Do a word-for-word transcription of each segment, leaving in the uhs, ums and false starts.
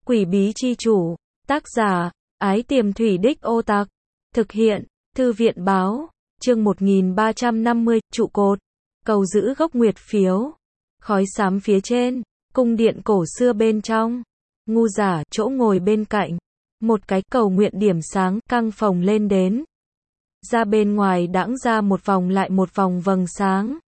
Quỷ bí chi chủ, tác giả, Ái Tiềm Thủy Đích Ô Tặc, thực hiện, Thư viện báo, chương một nghìn ba trăm năm mươi, trụ cột, cầu giữ gốc nguyệt phiếu, khói xám phía trên, cung điện cổ xưa bên trong, ngu giả, chỗ ngồi bên cạnh, một cái cầu nguyện điểm sáng, căng phồng lên đến. Ra bên ngoài đãng ra một vòng lại một vòng vầng sáng.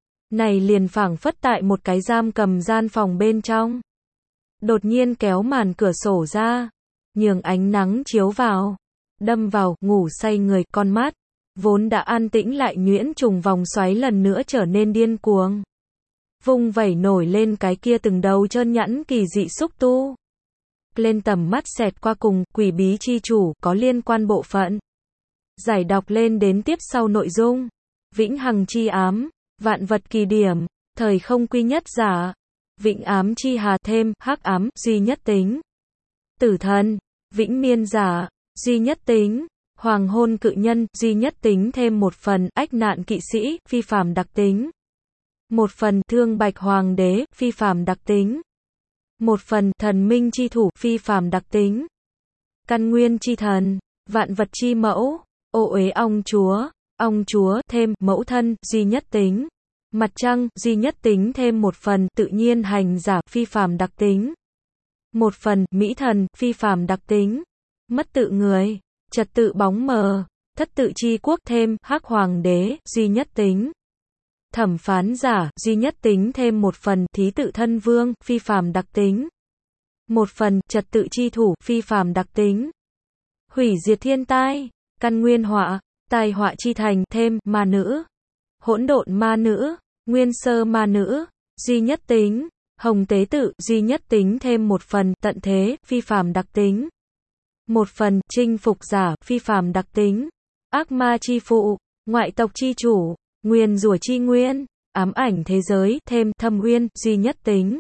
Này liền phảng phất tại một cái giam cầm gian phòng bên trong. Đột nhiên kéo màn cửa sổ ra, nhường ánh nắng chiếu vào, đâm vào, ngủ say người, con mắt, vốn đã an tĩnh lại nhuyễn trùng vòng xoáy lần nữa trở nên điên cuồng. Vung vẩy nổi lên cái kia từng đầu trơn nhẵn kỳ dị xúc tu. Lên tầm mắt xẹt qua cùng, quỷ bí chi chủ, có liên quan bộ phận. Giải đọc lên đến tiếp sau nội dung. Vĩnh hằng chi ám, vạn vật kỳ điểm, thời không quy nhất giả. Vĩnh ám chi hà thêm, hắc ám, duy nhất tính. Tử thần, vĩnh miên giả, duy nhất tính. Hoàng hôn cự nhân, duy nhất tính thêm một phần, ách nạn kỵ sĩ, phi phàm đặc tính. Một phần, thương bạch hoàng đế, phi phàm đặc tính. Một phần, thần minh chi thủ, phi phàm đặc tính. Căn nguyên chi thần, vạn vật chi mẫu, ô uế ong chúa, ong chúa, thêm, mẫu thân, duy nhất tính. Mặt trăng, duy nhất tính thêm một phần, tự nhiên hành giả, phi phàm đặc tính. Một phần, mỹ thần, phi phàm đặc tính. Mất tự người, trật tự bóng mờ, thất tự chi quốc thêm, hắc hoàng đế, duy nhất tính. Thẩm phán giả, duy nhất tính thêm một phần, thí tự thân vương, phi phàm đặc tính. Một phần, trật tự chi thủ, phi phàm đặc tính. Hủy diệt thiên tai, căn nguyên họa, tai họa chi thành, thêm, ma nữ. Hỗn độn ma nữ, nguyên sơ ma nữ, duy nhất tính. Hồng tế tự, duy nhất tính thêm một phần, tận thế, phi phàm đặc tính. Một phần, chinh phục giả, phi phàm đặc tính. Ác ma chi phụ, ngoại tộc chi chủ, nguyên rủa chi nguyên, ám ảnh thế giới, thêm, thâm uyên, duy nhất tính.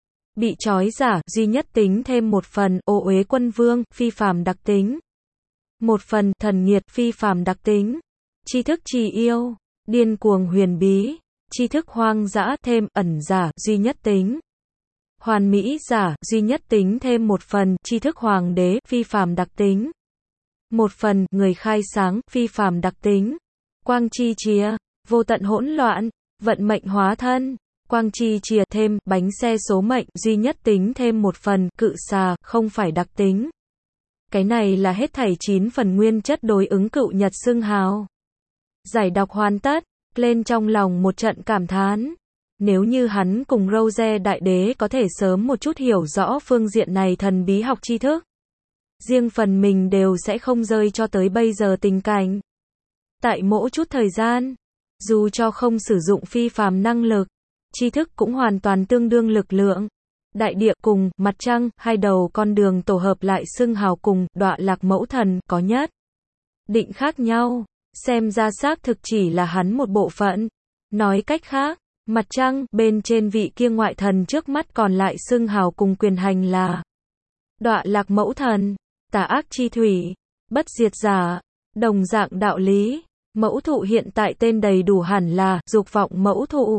Bị trói giả, duy nhất tính thêm một phần, ô uế quân vương, phi phàm đặc tính. Một phần, thần nghiệt, phi phàm đặc tính. Tri thức trì yêu, điên cuồng huyền bí, tri thức hoang dã, thêm, ẩn giả, duy nhất tính. Hoàn mỹ giả, duy nhất tính thêm một phần, tri thức hoàng đế, phi phàm đặc tính. Một phần, người khai sáng, phi phàm đặc tính. Quang chi chìa, vô tận hỗn loạn, vận mệnh hóa thân. Quang chi chìa, thêm, bánh xe số mệnh, duy nhất tính thêm một phần, cự xà, không phải đặc tính. Cái này là hết thảy chín phần nguyên chất đối ứng cựu nhật xưng hào. Giải đọc hoàn tất, lên trong lòng một trận cảm thán. Nếu như hắn cùng Rose đại đế có thể sớm một chút hiểu rõ phương diện này thần bí học tri thức, riêng phần mình đều sẽ không rơi cho tới bây giờ tình cảnh. Tại mỗi chút thời gian, dù cho không sử dụng phi phàm năng lực, tri thức cũng hoàn toàn tương đương lực lượng. Đại địa cùng mặt trăng, hai đầu con đường tổ hợp lại xưng hào cùng đọa lạc mẫu thần có nhất định khác nhau, xem ra xác thực chỉ là hắn một bộ phận. Nói cách khác, mặt trăng bên trên vị kia ngoại thần trước mắt còn lại xưng hào cùng quyền hành là đọa lạc mẫu thần, tà ác chi thủy, bất diệt giả, đồng dạng đạo lý. Mẫu thụ hiện tại tên đầy đủ hẳn là dục vọng mẫu thụ,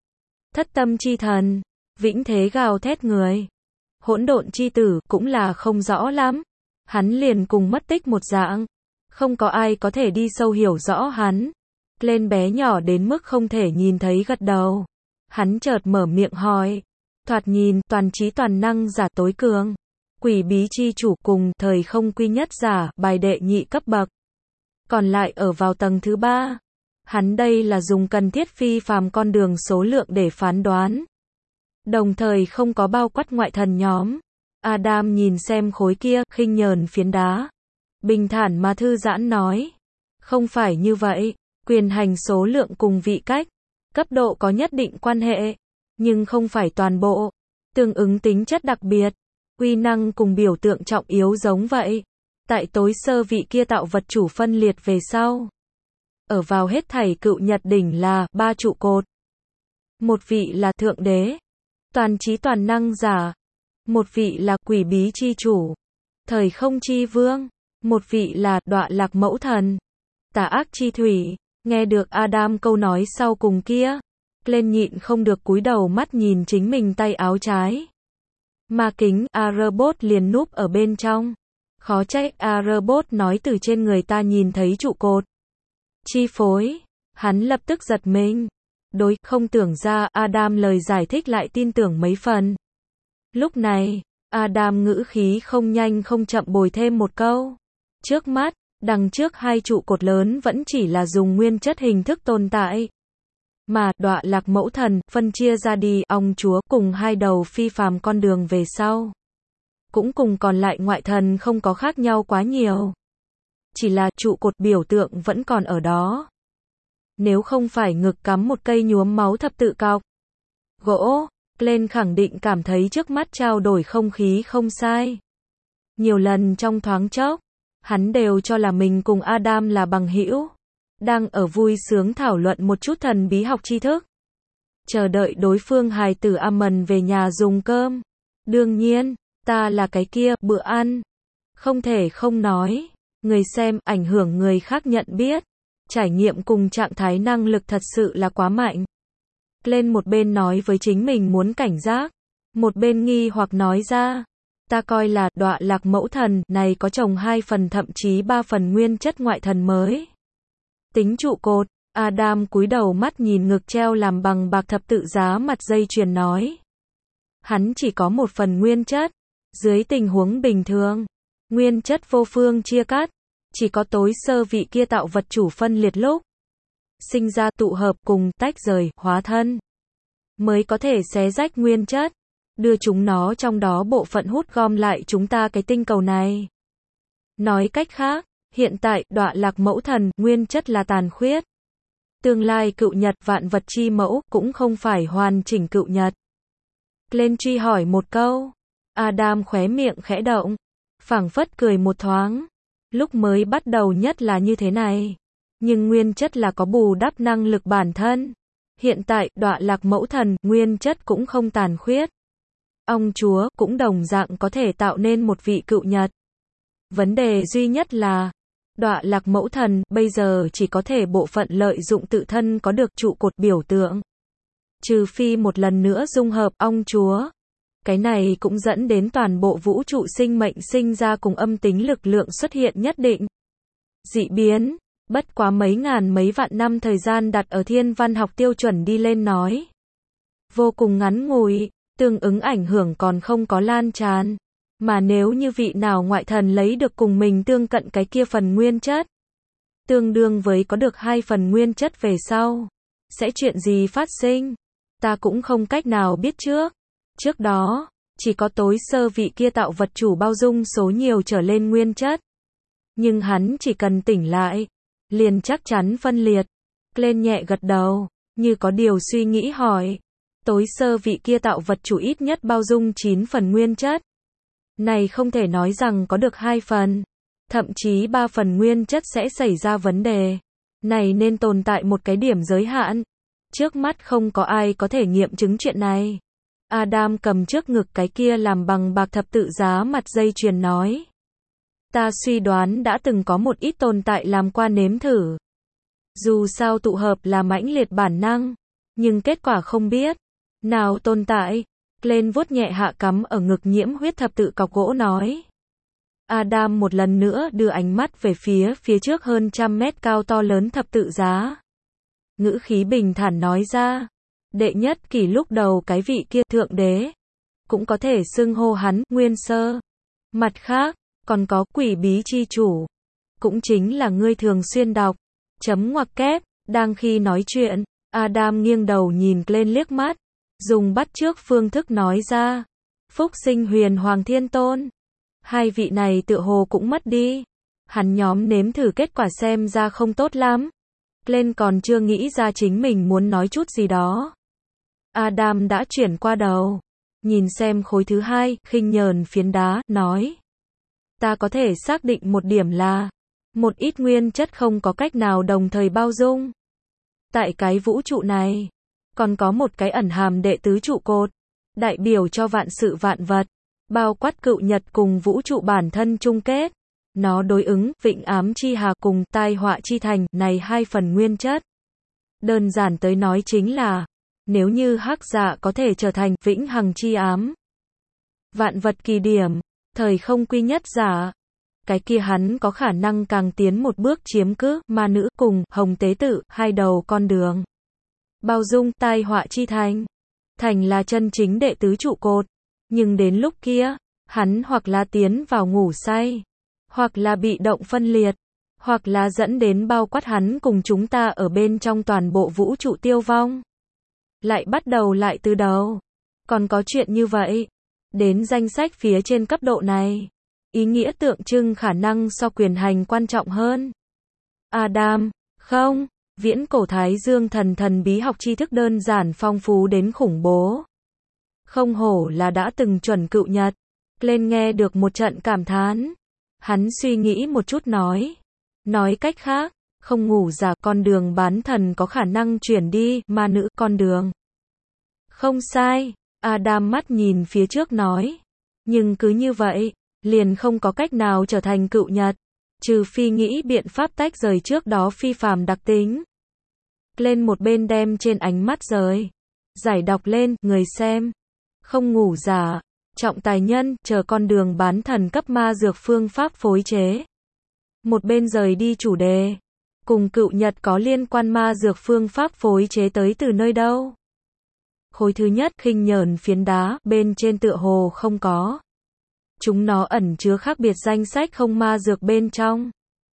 thất tâm chi thần, vĩnh thế gào thét người, hỗn độn chi tử cũng là không rõ lắm. Hắn liền cùng mất tích một dạng, không có ai có thể đi sâu hiểu rõ hắn. Lên bé nhỏ đến mức không thể nhìn thấy gật đầu. Hắn chợt mở miệng hỏi, thoạt nhìn toàn trí toàn năng giả tối cường, quỷ bí chi chủ cùng thời không quy nhất giả, bài đệ nhị cấp bậc. Còn lại ở vào tầng thứ ba. Hắn đây là dùng cần thiết phi phàm con đường số lượng để phán đoán. Đồng thời không có bao quát ngoại thần nhóm. Adam nhìn xem khối kia, khinh nhờn phiến đá. Bình thản mà thư giãn nói. Không phải như vậy, quyền hành số lượng cùng vị cách, cấp độ có nhất định quan hệ, nhưng không phải toàn bộ. Tương ứng tính chất đặc biệt, uy năng cùng biểu tượng trọng yếu giống vậy. Tại tối sơ vị kia tạo vật chủ phân liệt về sau. Ở vào hết thảy cựu nhật đỉnh là ba trụ cột. Một vị là thượng đế, toàn trí toàn năng giả. Một vị là quỷ bí chi chủ, thời không chi vương. Một vị là đọa lạc mẫu thần, tà ác chi thủy. Nghe được Adam câu nói sau cùng kia, lên nhịn không được cúi đầu mắt nhìn chính mình tay áo trái. Ma kính, A-robot liền núp ở bên trong. Khó trách A-robot nói từ trên người ta nhìn thấy trụ cột. Chi phối. Hắn lập tức giật mình. Đối, không tưởng ra, Adam lời giải thích lại tin tưởng mấy phần. Lúc này, Adam ngữ khí không nhanh không chậm bồi thêm một câu. Trước mắt, đằng trước hai trụ cột lớn vẫn chỉ là dùng nguyên chất hình thức tồn tại. Mà, đọa lạc mẫu thần, phân chia ra đi, ong chúa, cùng hai đầu phi phàm con đường về sau. Cũng cùng còn lại ngoại thần không có khác nhau quá nhiều. Chỉ là trụ cột biểu tượng vẫn còn ở đó. Nếu không phải ngực cắm một cây nhuốm máu thập tự cọc gỗ, Glenn khẳng định cảm thấy trước mắt trao đổi không khí không sai. Nhiều lần trong thoáng chốc, hắn đều cho là mình cùng Adam là bằng hữu, đang ở vui sướng thảo luận một chút thần bí học tri thức, chờ đợi đối phương hài tử Amon về nhà dùng cơm. Đương nhiên, ta là cái kia, bữa ăn. Không thể không nói, người xem, ảnh hưởng người khác nhận biết, trải nghiệm cùng trạng thái năng lực thật sự là quá mạnh. Lên một bên nói với chính mình muốn cảnh giác, một bên nghi hoặc nói ra, ta coi là đọa lạc mẫu thần này có chồng hai phần thậm chí ba phần nguyên chất ngoại thần mới. Tính trụ cột, Adam cúi đầu mắt nhìn ngực treo làm bằng bạc thập tự giá mặt dây chuyền nói. Hắn chỉ có một phần nguyên chất, dưới tình huống bình thường, nguyên chất vô phương chia cắt, chỉ có tối sơ vị kia tạo vật chủ phân liệt lúc sinh ra tụ hợp cùng tách rời, hóa thân, mới có thể xé rách nguyên chất, đưa chúng nó trong đó bộ phận hút gom lại chúng ta cái tinh cầu này. Nói cách khác, hiện tại, đọa lạc mẫu thần, nguyên chất là tàn khuyết. Tương lai cựu nhật, vạn vật chi mẫu, cũng không phải hoàn chỉnh cựu nhật. Glenn truy hỏi một câu. Adam khóe miệng khẽ động, phảng phất cười một thoáng. Lúc mới bắt đầu nhất là như thế này. Nhưng nguyên chất là có bù đắp năng lực bản thân. Hiện tại, đọa lạc mẫu thần, nguyên chất cũng không tàn khuyết. Ông chúa, cũng đồng dạng có thể tạo nên một vị cựu nhật. Vấn đề duy nhất là, đọa lạc mẫu thần, bây giờ chỉ có thể bộ phận lợi dụng tự thân có được trụ cột biểu tượng. Trừ phi một lần nữa dung hợp, ông chúa. Cái này cũng dẫn đến toàn bộ vũ trụ sinh mệnh sinh ra cùng âm tính lực lượng xuất hiện nhất định. Dị biến, bất quá mấy ngàn mấy vạn năm thời gian đặt ở thiên văn học tiêu chuẩn đi lên nói. Vô cùng ngắn ngủi, tương ứng ảnh hưởng còn không có lan tràn. Mà nếu như vị nào ngoại thần lấy được cùng mình tương cận cái kia phần nguyên chất, tương đương với có được hai phần nguyên chất về sau, sẽ chuyện gì phát sinh? Ta cũng không cách nào biết trước. Trước đó, chỉ có tối sơ vị kia tạo vật chủ bao dung số nhiều trở lên nguyên chất. Nhưng hắn chỉ cần tỉnh lại, liền chắc chắn phân liệt. Glenn nhẹ gật đầu, như có điều suy nghĩ hỏi. Tối sơ vị kia tạo vật chủ ít nhất bao dung chín phần nguyên chất. Này không thể nói rằng có được hai phần, thậm chí ba phần nguyên chất sẽ xảy ra vấn đề. Này nên tồn tại một cái điểm giới hạn. Trước mắt không có ai có thể nghiệm chứng chuyện này. Adam cầm trước ngực cái kia làm bằng bạc thập tự giá mặt dây chuyền nói. Ta suy đoán đã từng có một ít tồn tại làm qua nếm thử. Dù sao tụ hợp là mãnh liệt bản năng, nhưng kết quả không biết. Nào tồn tại, Glenn vuốt nhẹ hạ cắm ở ngực nhiễm huyết thập tự cọc gỗ nói. Adam một lần nữa đưa ánh mắt về phía phía trước hơn trăm mét cao to lớn thập tự giá. Ngữ khí bình thản nói ra. Đệ nhất kỷ lúc đầu cái vị kia thượng đế, cũng có thể xưng hô hắn nguyên sơ. Mặt khác, còn có quỷ bí chi chủ, cũng chính là ngươi thường xuyên đọc. Chấm ngoặc kép, đang khi nói chuyện, Adam nghiêng đầu nhìn Glenn liếc mắt, dùng bắt chước phương thức nói ra. Phúc sinh huyền hoàng thiên tôn. Hai vị này tựa hồ cũng mất đi. Hắn nhóm nếm thử kết quả xem ra không tốt lắm. Glenn còn chưa nghĩ ra chính mình muốn nói chút gì đó. Adam đã chuyển qua đầu, nhìn xem khối thứ hai, khinh nhờn phiến đá, nói. Ta có thể xác định một điểm là, một ít nguyên chất không có cách nào đồng thời bao dung. Tại cái vũ trụ này, còn có một cái ẩn hàm đệ tứ trụ cột, đại biểu cho vạn sự vạn vật, bao quát cựu nhật cùng vũ trụ bản thân chung kết. Nó đối ứng, vịnh ám chi hà cùng tai họa chi thành, này hai phần nguyên chất. Đơn giản tới nói chính là, nếu như hắc dạ có thể trở thành vĩnh hằng chi ám, vạn vật kỳ điểm, thời không quy nhất giả. Cái kia hắn có khả năng càng tiến một bước chiếm cứ ma nữ cùng hồng tế tự hai đầu con đường. Bao dung tai họa chi thành. Thành là chân chính đệ tứ trụ cột. Nhưng đến lúc kia, hắn hoặc là tiến vào ngủ say, hoặc là bị động phân liệt, hoặc là dẫn đến bao quát hắn cùng chúng ta ở bên trong toàn bộ vũ trụ tiêu vong. Lại bắt đầu lại từ đầu. Còn có chuyện như vậy. Đến danh sách phía trên cấp độ này. Ý nghĩa tượng trưng khả năng so quyền hành quan trọng hơn. Adam, không, viễn cổ Thái Dương thần thần bí học tri thức đơn giản phong phú đến khủng bố. Không hổ là đã từng chuẩn cựu nhật. Lên nghe được một trận cảm thán. Hắn suy nghĩ một chút nói. Nói cách khác, không ngủ giả con đường bán thần có khả năng chuyển đi ma nữ con đường. Không sai, Adam mắt nhìn phía trước nói. Nhưng cứ như vậy, liền không có cách nào trở thành cựu nhật, trừ phi nghĩ biện pháp tách rời trước đó phi phàm đặc tính. Lên một bên đem trên ánh mắt rời. Giải đọc lên, người xem. Không ngủ giả, trọng tài nhân, chờ con đường bán thần cấp ma dược phương pháp phối chế. Một bên rời đi chủ đề. Cùng cựu nhật có liên quan ma dược phương pháp phối chế tới từ nơi đâu? Khối thứ nhất, khinh nhờn phiến đá, bên trên tựa hồ không có. Chúng nó ẩn chứa khác biệt danh sách không ma dược bên trong.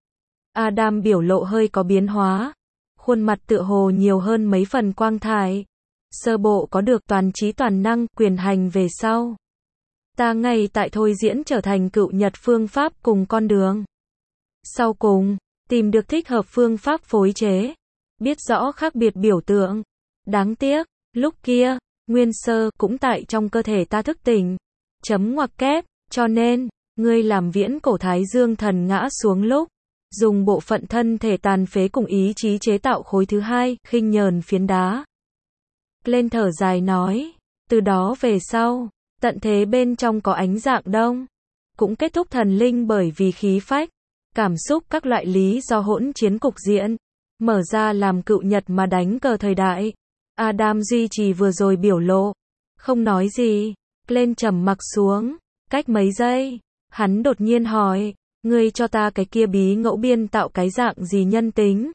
Adam biểu lộ hơi có biến hóa. Khuôn mặt tựa hồ nhiều hơn mấy phần quang thải. Sơ bộ có được toàn trí toàn năng, quyền hành về sau. Ta ngay tại thôi diễn trở thành cựu nhật phương pháp cùng con đường. Sau cùng, tìm được thích hợp phương pháp phối chế. Biết rõ khác biệt biểu tượng. Đáng tiếc, lúc kia, nguyên sơ cũng tại trong cơ thể ta thức tỉnh. Chấm ngoặc kép, cho nên, ngươi làm viễn cổ Thái Dương thần ngã xuống lúc, dùng bộ phận thân thể tàn phế cùng ý chí chế tạo khối thứ hai, khinh nhờn phiến đá. Lên thở dài nói, từ đó về sau, tận thế bên trong có ánh dạng đông, cũng kết thúc thần linh bởi vì khí phách, cảm xúc các loại lý do hỗn chiến cục diện, mở ra làm cựu nhật mà đánh cờ thời đại. Adam duy trì vừa rồi biểu lộ, không nói gì, lên trầm mặc xuống, cách mấy giây, hắn đột nhiên hỏi, ngươi cho ta cái kia bí ngẫu biên tạo cái dạng gì nhân tính?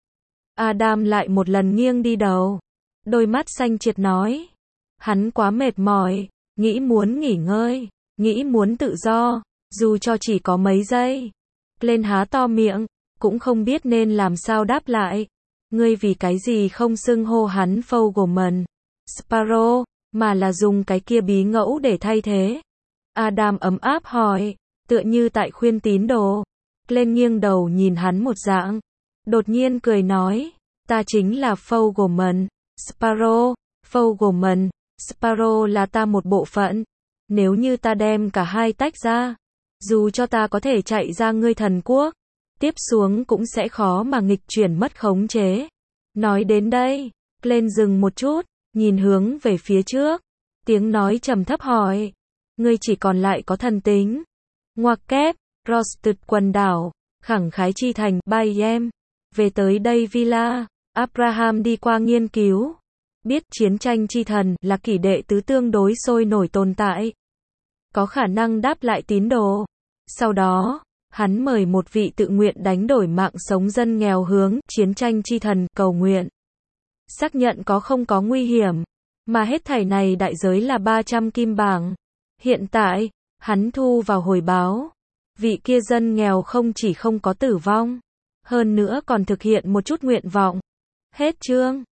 Adam lại một lần nghiêng đi đầu, đôi mắt xanh triệt nói, hắn quá mệt mỏi, nghĩ muốn nghỉ ngơi, nghĩ muốn tự do, dù cho chỉ có mấy giây. Lên há to miệng, cũng không biết nên làm sao đáp lại. Ngươi vì cái gì không xưng hô hắn Fogelman, Sparrow, mà là dùng cái kia bí ngẫu để thay thế? Adam ấm áp hỏi, tựa như tại khuyên tín đồ. Lên nghiêng đầu nhìn hắn một dạng, đột nhiên cười nói, ta chính là Fogelman, Sparrow, Fogelman, Sparrow là ta một bộ phận. Nếu như ta đem cả hai tách ra, dù cho ta có thể chạy ra ngươi thần quốc, tiếp xuống cũng sẽ khó mà nghịch chuyển mất khống chế. Nói đến đây, lên dừng một chút, nhìn hướng về phía trước, tiếng nói trầm thấp hỏi, ngươi chỉ còn lại có thần tính. Ngoặc kép, Rosted quần đảo, khẳng khái chi thành, Bayem, về tới đây Villa, Abraham đi qua nghiên cứu, biết chiến tranh chi thần là kỷ đệ tứ tương đối sôi nổi tồn tại, có khả năng đáp lại tín đồ. Sau đó, hắn mời một vị tự nguyện đánh đổi mạng sống dân nghèo hướng chiến tranh chi thần cầu nguyện. Xác nhận có không có nguy hiểm, mà hết thảy này đại giới là ba trăm kim bảng. Hiện tại, hắn thu vào hồi báo. Vị kia dân nghèo không chỉ không có tử vong, hơn nữa còn thực hiện một chút nguyện vọng. Hết chương.